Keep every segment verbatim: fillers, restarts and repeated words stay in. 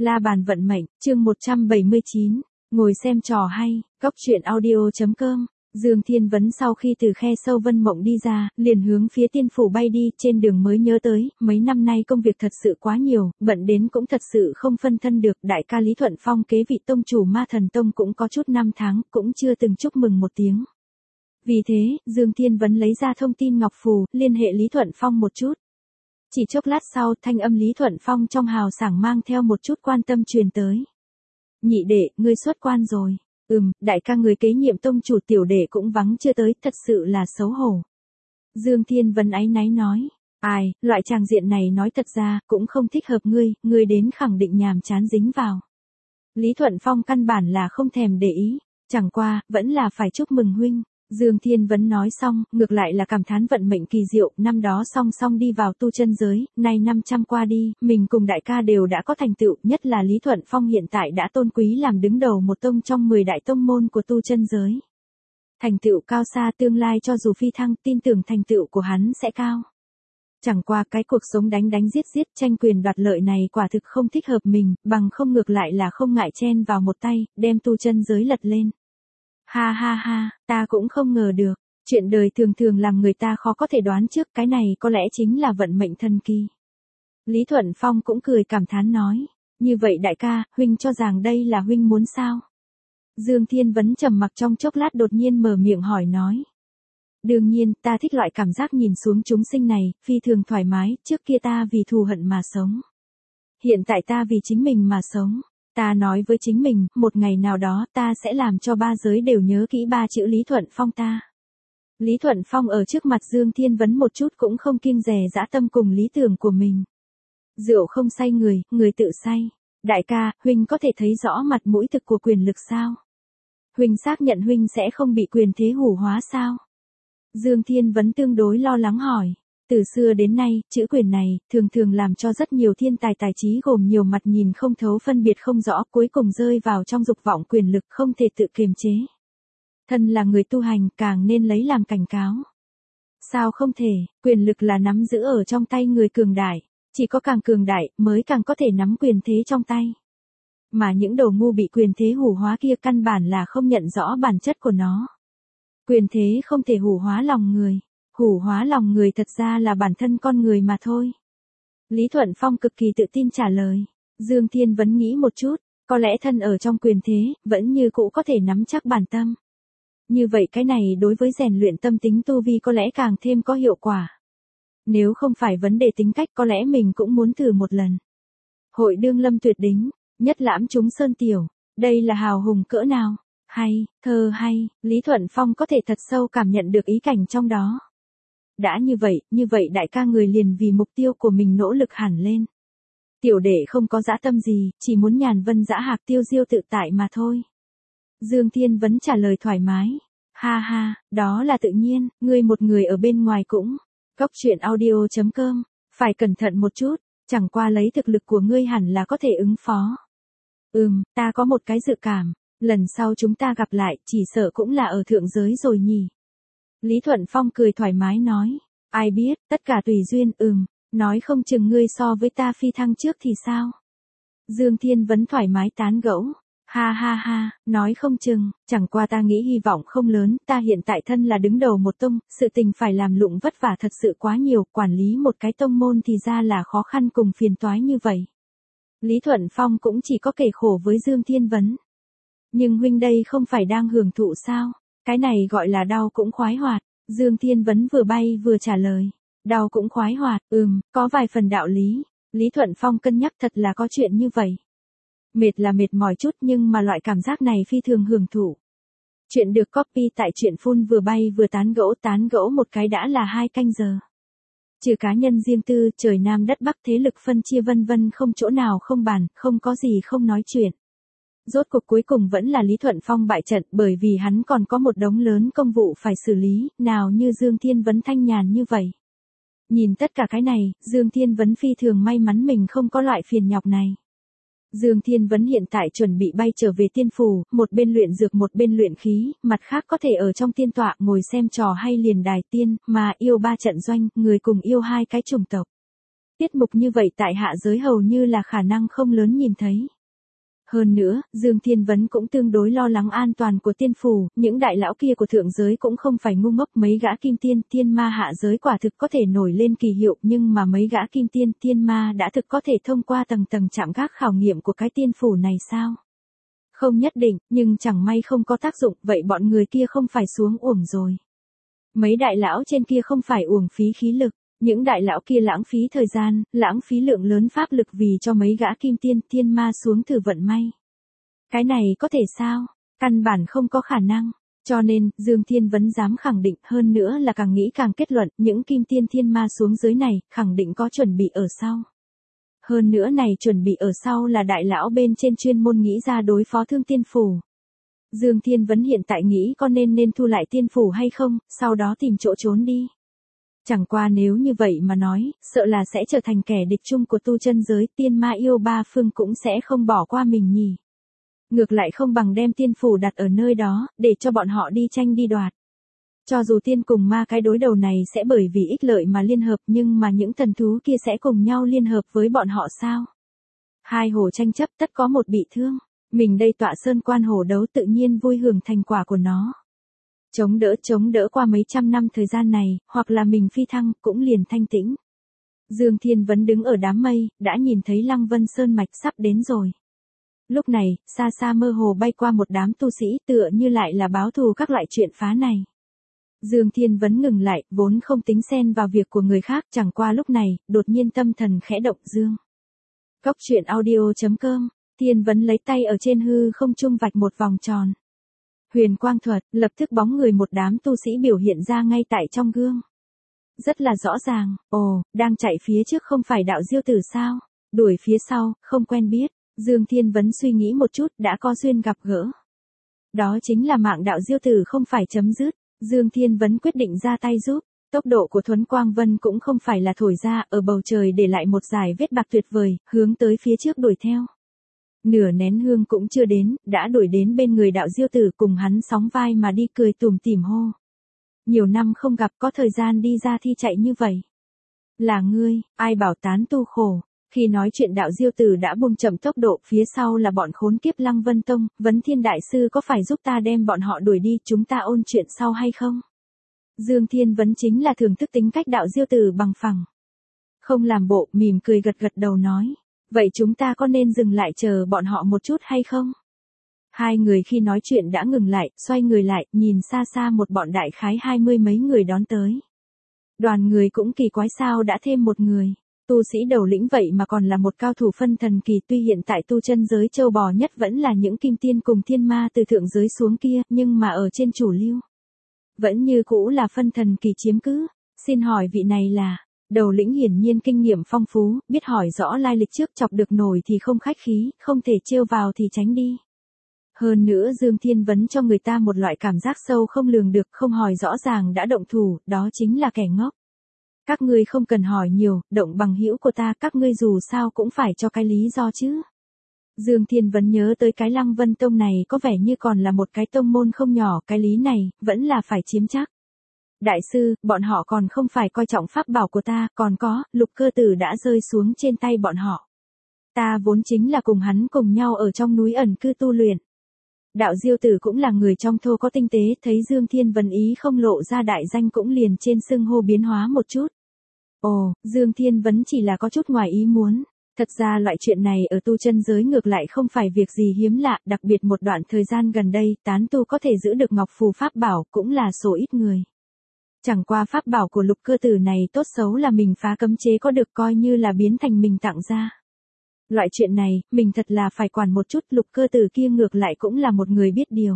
La bàn vận mệnh, chương một trăm bảy mươi chín, ngồi xem trò hay, góc truyện audio chấm com. Dương Thiên Vấn sau khi từ khe sâu Vân Mộng đi ra, liền hướng phía tiên phủ bay đi, trên đường mới nhớ tới, mấy năm nay công việc thật sự quá nhiều, bận đến cũng thật sự không phân thân được, đại ca Lý Thuận Phong kế vị tông chủ Ma Thần Tông cũng có chút năm tháng, cũng chưa từng chúc mừng một tiếng. Vì thế, Dương Thiên Vấn lấy ra thông tin ngọc phù, liên hệ Lý Thuận Phong một chút. Chỉ chốc lát sau, thanh âm Lý Thuận Phong trong hào sảng mang theo một chút quan tâm truyền tới. Nhị đệ, ngươi xuất quan rồi. Ừm, đại ca người kế nhiệm tông chủ, tiểu đệ cũng vắng chưa tới, thật sự là xấu hổ. Dương Thiên Vấn áy náy nói. Ai, loại tràng diện này nói thật ra, cũng không thích hợp ngươi, ngươi đến khẳng định nhàm chán dính vào. Lý Thuận Phong căn bản là không thèm để ý, chẳng qua, vẫn là phải chúc mừng huynh. Dương Thiên Vấn nói xong, ngược lại là cảm thán vận mệnh kỳ diệu, năm đó song song đi vào tu chân giới, nay năm trăm qua đi, mình cùng đại ca đều đã có thành tựu, nhất là Lý Thuận Phong hiện tại đã tôn quý làm đứng đầu một tông trong mười đại tông môn của tu chân giới. Thành tựu cao xa, tương lai cho dù phi thăng, tin tưởng thành tựu của hắn sẽ cao. Chẳng qua cái cuộc sống đánh đánh giết giết, tranh quyền đoạt lợi này quả thực không thích hợp mình, bằng không ngược lại là không ngại chen vào một tay, đem tu chân giới lật lên. Ha ha ha, ta cũng không ngờ được, chuyện đời thường thường làm người ta khó có thể đoán trước, cái này có lẽ chính là vận mệnh thần kỳ. Lý Thuận Phong cũng cười cảm thán nói, như vậy đại ca, huynh cho rằng đây là huynh muốn sao? Dương Thiên Vấn trầm mặc trong chốc lát đột nhiên mở miệng hỏi nói. Đương nhiên, ta thích loại cảm giác nhìn xuống chúng sinh này, phi thường thoải mái, trước kia ta vì thù hận mà sống. Hiện tại ta vì chính mình mà sống. Ta nói với chính mình, một ngày nào đó ta sẽ làm cho ba giới đều nhớ kỹ ba chữ Lý Thuận Phong ta. Lý Thuận Phong ở trước mặt Dương Thiên Vấn một chút cũng không kiêng dè dã tâm cùng lý tưởng của mình. Rượu không say người, người tự say. Đại ca, huynh có thể thấy rõ mặt mũi thực của quyền lực sao? Huynh xác nhận huynh sẽ không bị quyền thế hủ hóa sao? Dương Thiên Vấn tương đối lo lắng hỏi. Từ xưa đến nay, chữ quyền này, thường thường làm cho rất nhiều thiên tài tài trí gồm nhiều mặt nhìn không thấu phân biệt không rõ, cuối cùng rơi vào trong dục vọng quyền lực không thể tự kiềm chế. Thân là người tu hành, càng nên lấy làm cảnh cáo. Sao không thể, quyền lực là nắm giữ ở trong tay người cường đại, chỉ có càng cường đại, mới càng có thể nắm quyền thế trong tay. Mà những đồ ngu bị quyền thế hủ hóa kia căn bản là không nhận rõ bản chất của nó. Quyền thế không thể hủ hóa lòng người. Hủ hóa lòng người thật ra là bản thân con người mà thôi. Lý Thuận Phong cực kỳ tự tin trả lời. Dương Thiên Vấn nghĩ một chút, có lẽ thân ở trong quyền thế, vẫn như cũ có thể nắm chắc bản tâm. Như vậy cái này đối với rèn luyện tâm tính tu vi có lẽ càng thêm có hiệu quả. Nếu không phải vấn đề tính cách có lẽ mình cũng muốn thử một lần. Hội đương lâm tuyệt đính, nhất lãm chúng sơn tiểu, đây là hào hùng cỡ nào? Hay, thơ hay, Lý Thuận Phong có thể thật sâu cảm nhận được ý cảnh trong đó. Đã như vậy, như vậy đại ca người liền vì mục tiêu của mình nỗ lực hẳn lên. Tiểu đệ không có dã tâm gì, chỉ muốn nhàn vân dã hạc tiêu diêu tự tại mà thôi. Dương Thiên Vấn trả lời thoải mái. Ha ha, đó là tự nhiên, ngươi một người ở bên ngoài cũng. Góc truyện audio chấm com, phải cẩn thận một chút, chẳng qua lấy thực lực của ngươi hẳn là có thể ứng phó. Ừm, ta có một cái dự cảm, lần sau chúng ta gặp lại, chỉ sợ cũng là ở thượng giới rồi nhỉ. Lý Thuận Phong cười thoải mái nói, ai biết, tất cả tùy duyên, ừm, nói không chừng ngươi so với ta phi thăng trước thì sao? Dương Thiên Vấn thoải mái tán gẫu, ha ha ha, nói không chừng, chẳng qua ta nghĩ hy vọng không lớn, ta hiện tại thân là đứng đầu một tông, sự tình phải làm lụng vất vả thật sự quá nhiều, quản lý một cái tông môn thì ra là khó khăn cùng phiền toái như vậy. Lý Thuận Phong cũng chỉ có kể khổ với Dương Thiên Vấn. Nhưng huynh đây không phải đang hưởng thụ sao? Cái này gọi là đau cũng khoái hoạt. Dương Thiên Vấn vừa bay vừa trả lời. Đau cũng khoái hoạt, ừm, có vài phần đạo lý. Lý Thuận Phong cân nhắc thật là có chuyện như vậy. Mệt là mệt mỏi chút nhưng mà loại cảm giác này phi thường hưởng thụ. Chuyện được copy tại truyện phun vừa bay vừa tán gẫu tán gẫu một cái đã là hai canh giờ. Trừ cá nhân riêng tư, trời Nam đất Bắc thế lực phân chia vân vân không chỗ nào không bàn, không có gì không nói chuyện. Rốt cuộc cuối cùng vẫn là Lý Thuận Phong bại trận bởi vì hắn còn có một đống lớn công vụ phải xử lý, nào như Dương Thiên Vấn thanh nhàn như vậy. Nhìn tất cả cái này, Dương Thiên Vấn phi thường may mắn mình không có loại phiền nhọc này. Dương Thiên Vấn hiện tại chuẩn bị bay trở về tiên phủ, một bên luyện dược một bên luyện khí, mặt khác có thể ở trong tiên tọa ngồi xem trò hay liền đài tiên, mà yêu ba trận doanh, người cùng yêu hai cái chủng tộc. Tiết mục như vậy tại hạ giới hầu như là khả năng không lớn nhìn thấy. Hơn nữa, Dương Thiên Vấn cũng tương đối lo lắng an toàn của tiên phủ, những đại lão kia của thượng giới cũng không phải ngu ngốc, mấy gã kim tiên, tiên ma hạ giới quả thực có thể nổi lên kỳ hiệu, nhưng mà mấy gã kim tiên, tiên ma đã thực có thể thông qua tầng tầng chạm gác khảo nghiệm của cái tiên phủ này sao? Không nhất định, nhưng chẳng may không có tác dụng, vậy bọn người kia không phải xuống uổng rồi. Mấy đại lão trên kia không phải uổng phí khí lực. Những đại lão kia lãng phí thời gian, lãng phí lượng lớn pháp lực vì cho mấy gã kim tiên thiên ma xuống thử vận may. Cái này có thể sao? Căn bản không có khả năng. Cho nên, Dương Thiên Vấn dám khẳng định, hơn nữa là càng nghĩ càng kết luận, những kim tiên thiên ma xuống dưới này, khẳng định có chuẩn bị ở sau. Hơn nữa này chuẩn bị ở sau là đại lão bên trên chuyên môn nghĩ ra đối phó Thương Tiên Phủ. Dương Thiên Vấn hiện tại nghĩ có nên nên thu lại tiên phủ hay không, sau đó tìm chỗ trốn đi. Chẳng qua nếu như vậy mà nói, sợ là sẽ trở thành kẻ địch chung của tu chân giới, tiên ma yêu ba phương cũng sẽ không bỏ qua mình nhỉ. Ngược lại không bằng đem tiên phủ đặt ở nơi đó, để cho bọn họ đi tranh đi đoạt. Cho dù tiên cùng ma cái đối đầu này sẽ bởi vì ích lợi mà liên hợp, nhưng mà những thần thú kia sẽ cùng nhau liên hợp với bọn họ sao? Hai hồ tranh chấp tất có một bị thương, mình đây tọa sơn quan hồ đấu tự nhiên vui hưởng thành quả của nó. Chống đỡ chống đỡ qua mấy trăm năm thời gian này, hoặc là mình phi thăng, cũng liền thanh tĩnh. Dương Thiên Vấn đứng ở đám mây, đã nhìn thấy Lăng Vân Sơn mạch sắp đến rồi. Lúc này, xa xa mơ hồ bay qua một đám tu sĩ tựa như lại là báo thù các loại chuyện phá này. Dương Thiên Vấn ngừng lại, vốn không tính xen vào việc của người khác, chẳng qua lúc này, đột nhiên tâm thần khẽ động. Dương. Cốc truyện audio chấm com, Thiên Vấn lấy tay ở trên hư không trung vạch một vòng tròn. Huyền quang thuật, lập tức bóng người một đám tu sĩ biểu hiện ra ngay tại trong gương. Rất là rõ ràng, ồ, đang chạy phía trước không phải đạo diêu tử sao? Đuổi phía sau, không quen biết. Dương Thiên Vấn suy nghĩ một chút, đã có duyên gặp gỡ. Đó chính là mạng đạo diêu tử không phải chấm dứt. Dương Thiên Vấn quyết định ra tay giúp. Tốc độ của Thuấn Quang Vân cũng không phải là thổi ra, ở bầu trời để lại một dải vết bạc tuyệt vời, hướng tới phía trước đuổi theo. Nửa nén hương cũng chưa đến, đã đuổi đến bên người đạo diêu tử, cùng hắn sóng vai mà đi cười tủm tỉm hô. Nhiều năm không gặp, có thời gian đi ra thi chạy như vậy. Là ngươi, ai bảo tán tu khổ. Khi nói chuyện đạo diêu tử đã buông chậm tốc độ, phía sau là bọn khốn kiếp Lăng Vân Tông, Vấn Thiên Đại Sư có phải giúp ta đem bọn họ đuổi đi, chúng ta ôn chuyện sau hay không? Dương Thiên Vấn chính là thưởng thức tính cách đạo diêu tử bằng phẳng. Không làm bộ, mỉm cười gật gật đầu nói. Vậy chúng ta có nên dừng lại chờ bọn họ một chút hay không? Hai người khi nói chuyện đã ngừng lại, xoay người lại, nhìn xa xa một bọn đại khái hai mươi mấy người đón tới. Đoàn người cũng kỳ quái sao đã thêm một người. Tu sĩ đầu lĩnh vậy mà còn là một cao thủ phân thần kỳ, tuy hiện tại tu chân giới châu bò nhất vẫn là những kim tiên cùng thiên ma từ thượng giới xuống kia, nhưng mà ở trên chủ lưu. Vẫn như cũ là phân thần kỳ chiếm cứ. Xin hỏi vị này là... Đầu lĩnh hiển nhiên kinh nghiệm phong phú, biết hỏi rõ lai lịch trước, chọc được nổi thì không khách khí, không thể trêu vào thì tránh đi. Hơn nữa Dương Thiên Vấn cho người ta một loại cảm giác sâu không lường được, không hỏi rõ ràng đã động thủ, đó chính là kẻ ngốc. Các ngươi không cần hỏi nhiều, động bằng hữu của ta, các ngươi dù sao cũng phải cho cái lý do chứ. Dương Thiên Vấn nhớ tới cái Lăng Vân Tông này có vẻ như còn là một cái tông môn không nhỏ, cái lý này, vẫn là phải chiếm chắc. Đại sư, bọn họ còn không phải coi trọng pháp bảo của ta, còn có, lục cơ tử đã rơi xuống trên tay bọn họ. Ta vốn chính là cùng hắn cùng nhau ở trong núi ẩn cư tu luyện. Đạo diêu tử cũng là người trong thô có tinh tế, thấy Dương Thiên Vấn ý không lộ ra đại danh cũng liền trên xưng hô biến hóa một chút. Ồ, Dương Thiên Vấn chỉ là có chút ngoài ý muốn. Thật ra loại chuyện này ở tu chân giới ngược lại không phải việc gì hiếm lạ, đặc biệt một đoạn thời gian gần đây, tán tu có thể giữ được ngọc phù pháp bảo cũng là số ít người. Chẳng qua pháp bảo của lục cơ tử này tốt xấu là mình phá cấm chế có được, coi như là biến thành mình tặng ra. Loại chuyện này, mình thật là phải quản một chút, lục cơ tử kia ngược lại cũng là một người biết điều.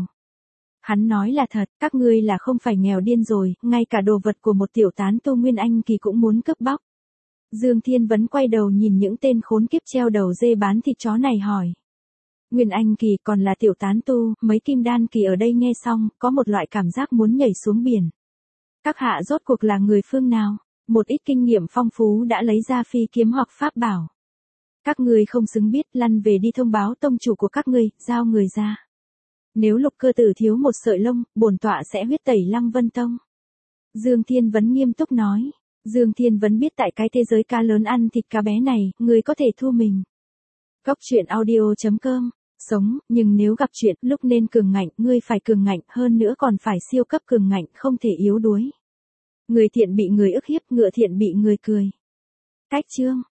Hắn nói là thật, các ngươi là không phải nghèo điên rồi, ngay cả đồ vật của một tiểu tán tu Nguyên Anh kỳ cũng muốn cướp bóc. Dương Thiên Vấn quay đầu nhìn những tên khốn kiếp treo đầu dê bán thịt chó này hỏi. Nguyên Anh kỳ còn là tiểu tán tu, mấy kim đan kỳ ở đây nghe xong, có một loại cảm giác muốn nhảy xuống biển. Các hạ rốt cuộc là người phương nào? Một ít kinh nghiệm phong phú đã lấy ra phi kiếm hoặc pháp bảo. Các ngươi không xứng biết, lăn về đi thông báo tông chủ của các ngươi, giao người ra. Nếu lục cơ tử thiếu một sợi lông, bổn tọa sẽ huyết tẩy Lăng Vân Tông. Dương Thiên Vấn nghiêm túc nói. Dương Thiên Vấn biết tại cái thế giới cá lớn ăn thịt cá bé này, người có thể thua mình. Góc truyện audio chấm com. Sống, nhưng nếu gặp chuyện, lúc nên cường ngạnh, ngươi phải cường ngạnh, hơn nữa còn phải siêu cấp cường ngạnh, không thể yếu đuối. Người thiện bị người ức hiếp, ngựa thiện bị người cười. Cách chương.